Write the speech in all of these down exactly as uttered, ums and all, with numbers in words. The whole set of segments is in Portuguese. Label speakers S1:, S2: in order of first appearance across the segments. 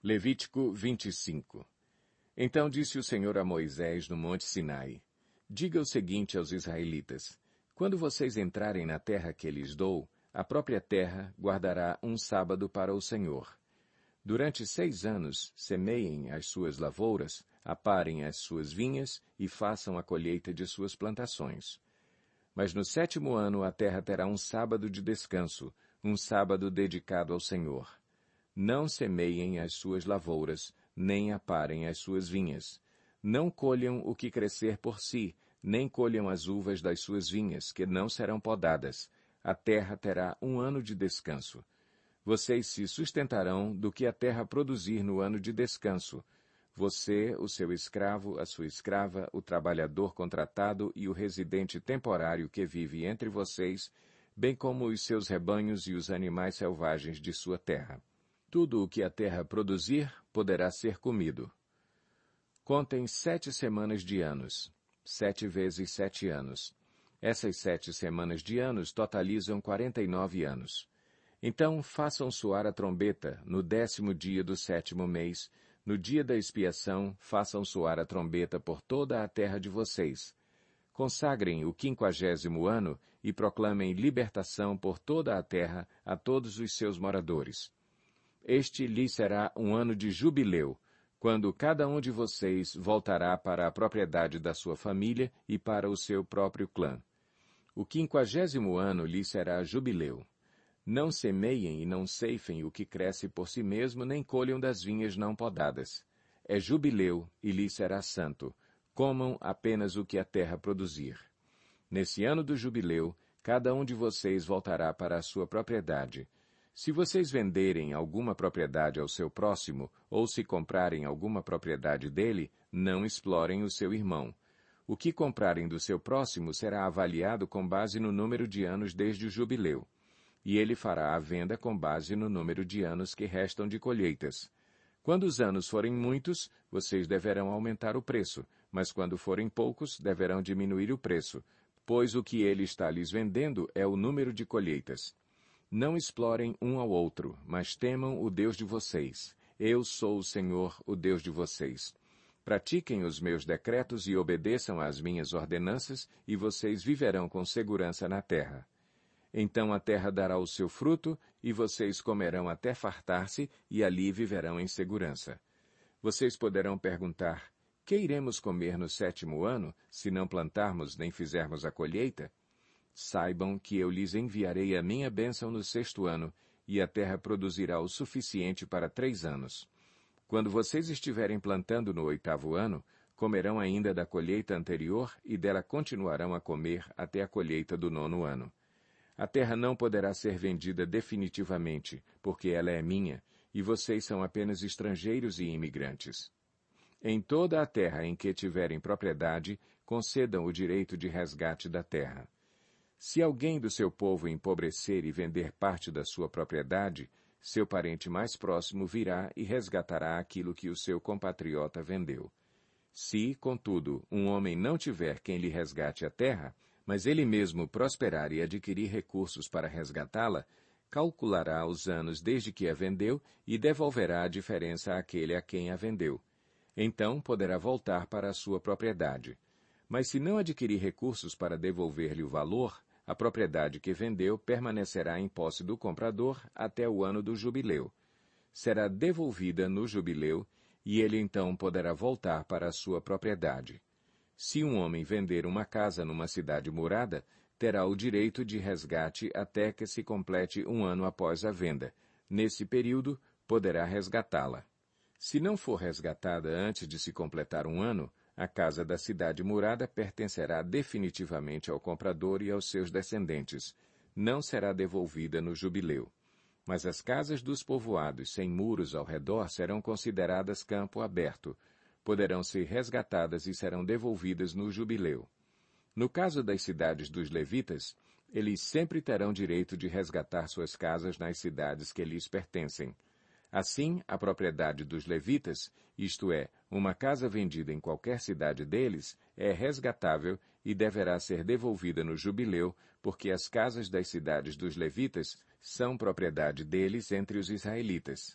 S1: Levítico vinte e cinco. Então disse o Senhor a Moisés no monte Sinai: Diga o seguinte aos israelitas: Quando vocês entrarem na terra que lhes dou, a própria terra guardará um sábado para o Senhor. Durante seis anos semeiem as suas lavouras, aparem as suas vinhas e façam a colheita de suas plantações. Mas no sétimo ano a terra terá um sábado de descanso, um sábado dedicado ao Senhor. Não semeiem as suas lavouras, nem aparem as suas vinhas. Não colham o que crescer por si, nem colham as uvas das suas vinhas, que não serão podadas. A terra terá um ano de descanso. Vocês se sustentarão do que a terra produzir no ano de descanso. Você, o seu escravo, a sua escrava, o trabalhador contratado e o residente temporário que vive entre vocês, bem como os seus rebanhos e os animais selvagens de sua terra. Tudo o que a terra produzir poderá ser comido. Contem sete semanas de anos. Sete vezes sete anos. Essas sete semanas de anos totalizam quarenta e nove anos. Então façam soar a trombeta no décimo dia do sétimo mês. No dia da expiação, façam soar a trombeta por toda a terra de vocês. Consagrem o quinquagésimo ano e proclamem libertação por toda a terra a todos os seus moradores. Este lhe será um ano de jubileu, quando cada um de vocês voltará para a propriedade da sua família e para o seu próprio clã. O quinquagésimo ano lhe será jubileu. Não semeiem e não ceifem o que cresce por si mesmo, nem colham das vinhas não podadas. É jubileu e lhe será santo. Comam apenas o que a terra produzir. Nesse ano do jubileu, cada um de vocês voltará para a sua propriedade. Se vocês venderem alguma propriedade ao seu próximo, ou se comprarem alguma propriedade dele, não explorem o seu irmão. O que comprarem do seu próximo será avaliado com base no número de anos desde o jubileu. E ele fará a venda com base no número de anos que restam de colheitas. Quando os anos forem muitos, vocês deverão aumentar o preço, mas quando forem poucos, deverão diminuir o preço, pois o que ele está lhes vendendo é o número de colheitas. Não explorem um ao outro, mas temam o Deus de vocês. Eu sou o Senhor, o Deus de vocês. Pratiquem os meus decretos e obedeçam às minhas ordenanças, e vocês viverão com segurança na terra. Então a terra dará o seu fruto, e vocês comerão até fartar-se, e ali viverão em segurança. Vocês poderão perguntar: que iremos comer no sétimo ano, se não plantarmos nem fizermos a colheita? Saibam que eu lhes enviarei a minha bênção no sexto ano, e a terra produzirá o suficiente para três anos. Quando vocês estiverem plantando no oitavo ano, comerão ainda da colheita anterior, e dela continuarão a comer até a colheita do nono ano. A terra não poderá ser vendida definitivamente, porque ela é minha, e vocês são apenas estrangeiros e imigrantes. Em toda a terra em que tiverem propriedade, concedam o direito de resgate da terra. Se alguém do seu povo empobrecer e vender parte da sua propriedade, seu parente mais próximo virá e resgatará aquilo que o seu compatriota vendeu. Se, contudo, um homem não tiver quem lhe resgate a terra, mas ele mesmo prosperar e adquirir recursos para resgatá-la, calculará os anos desde que a vendeu e devolverá a diferença àquele a quem a vendeu. Então poderá voltar para a sua propriedade. Mas se não adquirir recursos para devolver-lhe o valor, a propriedade que vendeu permanecerá em posse do comprador até o ano do jubileu. Será devolvida no jubileu, e ele então poderá voltar para a sua propriedade. Se um homem vender uma casa numa cidade murada, terá o direito de resgate até que se complete um ano após a venda. Nesse período, poderá resgatá-la. Se não for resgatada antes de se completar um ano, a casa da cidade murada pertencerá definitivamente ao comprador e aos seus descendentes. Não será devolvida no jubileu. Mas as casas dos povoados sem muros ao redor serão consideradas campo aberto. Poderão ser resgatadas e serão devolvidas no jubileu. No caso das cidades dos levitas, eles sempre terão direito de resgatar suas casas nas cidades que lhes pertencem. Assim, a propriedade dos levitas, isto é, uma casa vendida em qualquer cidade deles, é resgatável e deverá ser devolvida no jubileu, porque as casas das cidades dos levitas são propriedade deles entre os israelitas.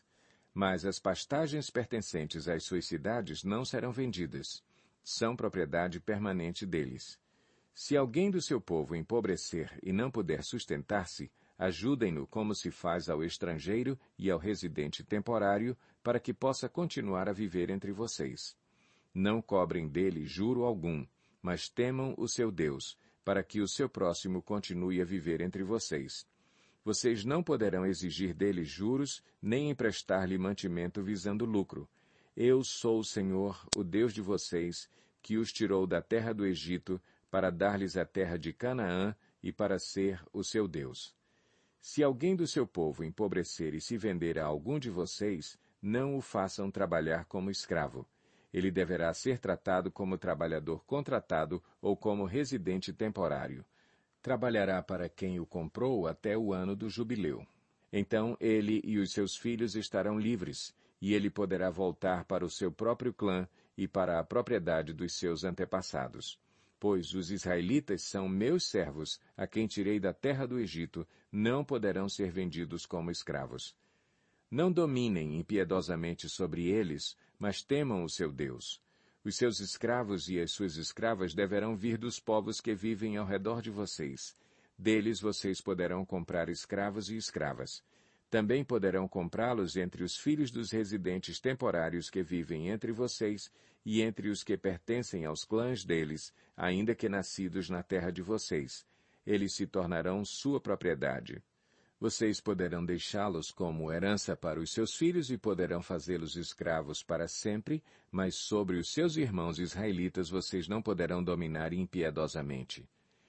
S1: Mas as pastagens pertencentes às suas cidades não serão vendidas. São propriedade permanente deles. Se alguém do seu povo empobrecer e não puder sustentar-se, ajudem-no como se faz ao estrangeiro e ao residente temporário, para que possa continuar a viver entre vocês. Não cobrem dele juro algum, mas temam o seu Deus, para que o seu próximo continue a viver entre vocês. Vocês não poderão exigir dele juros, nem emprestar-lhe mantimento visando lucro. Eu sou o Senhor, o Deus de vocês, que os tirou da terra do Egito, para dar-lhes a terra de Canaã e para ser o seu Deus. Se alguém do seu povo empobrecer e se vender a algum de vocês, não o façam trabalhar como escravo. Ele deverá ser tratado como trabalhador contratado ou como residente temporário. Trabalhará para quem o comprou até o ano do jubileu. Então ele e os seus filhos estarão livres, e ele poderá voltar para o seu próprio clã e para a propriedade dos seus antepassados. Pois os israelitas são meus servos, a quem tirei da terra do Egito, não poderão ser vendidos como escravos. Não dominem impiedosamente sobre eles, mas temam o seu Deus. Os seus escravos e as suas escravas deverão vir dos povos que vivem ao redor de vocês. Deles vocês poderão comprar escravos e escravas. Também poderão comprá-los entre os filhos dos residentes temporários que vivem entre vocês e entre os que pertencem aos clãs deles, ainda que nascidos na terra de vocês. Eles se tornarão sua propriedade. Vocês poderão deixá-los como herança para os seus filhos e poderão fazê-los escravos para sempre, mas sobre os seus irmãos israelitas vocês não poderão dominar impiedosamente.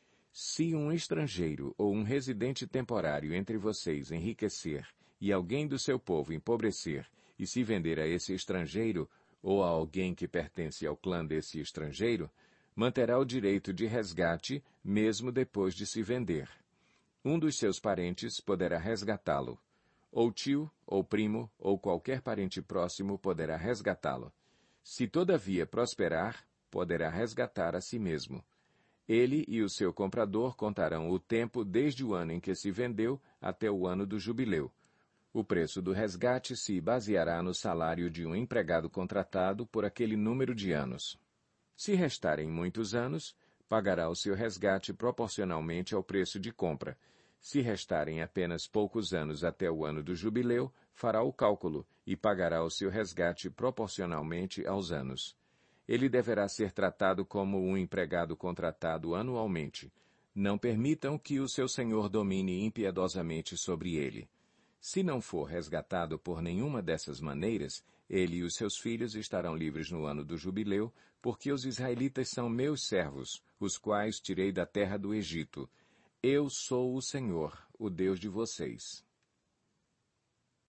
S1: Se um estrangeiro ou um residente temporário entre vocês enriquecer e alguém do seu povo empobrecer e se vender a esse estrangeiro ou a alguém que pertence ao clã desse estrangeiro, manterá o direito de resgate mesmo depois de se vender. Um dos seus parentes poderá resgatá-lo. Ou tio, ou primo, ou qualquer parente próximo poderá resgatá-lo. Se todavia prosperar, poderá resgatar a si mesmo. Ele e o seu comprador contarão o tempo desde o ano em que se vendeu até o ano do jubileu. O preço do resgate se baseará no salário de um empregado contratado por aquele número de anos. Se restarem muitos anos, pagará o seu resgate proporcionalmente ao preço de compra. Se restarem apenas poucos anos até o ano do jubileu, fará o cálculo e pagará o seu resgate proporcionalmente aos anos. Ele deverá ser tratado como um empregado contratado anualmente. Não permitam que o seu senhor domine impiedosamente sobre ele. Se não for resgatado por nenhuma dessas maneiras, ele e os seus filhos estarão livres no ano do jubileu, porque os israelitas são meus servos, os quais tirei da terra do Egito. Eu sou o Senhor, o Deus de vocês.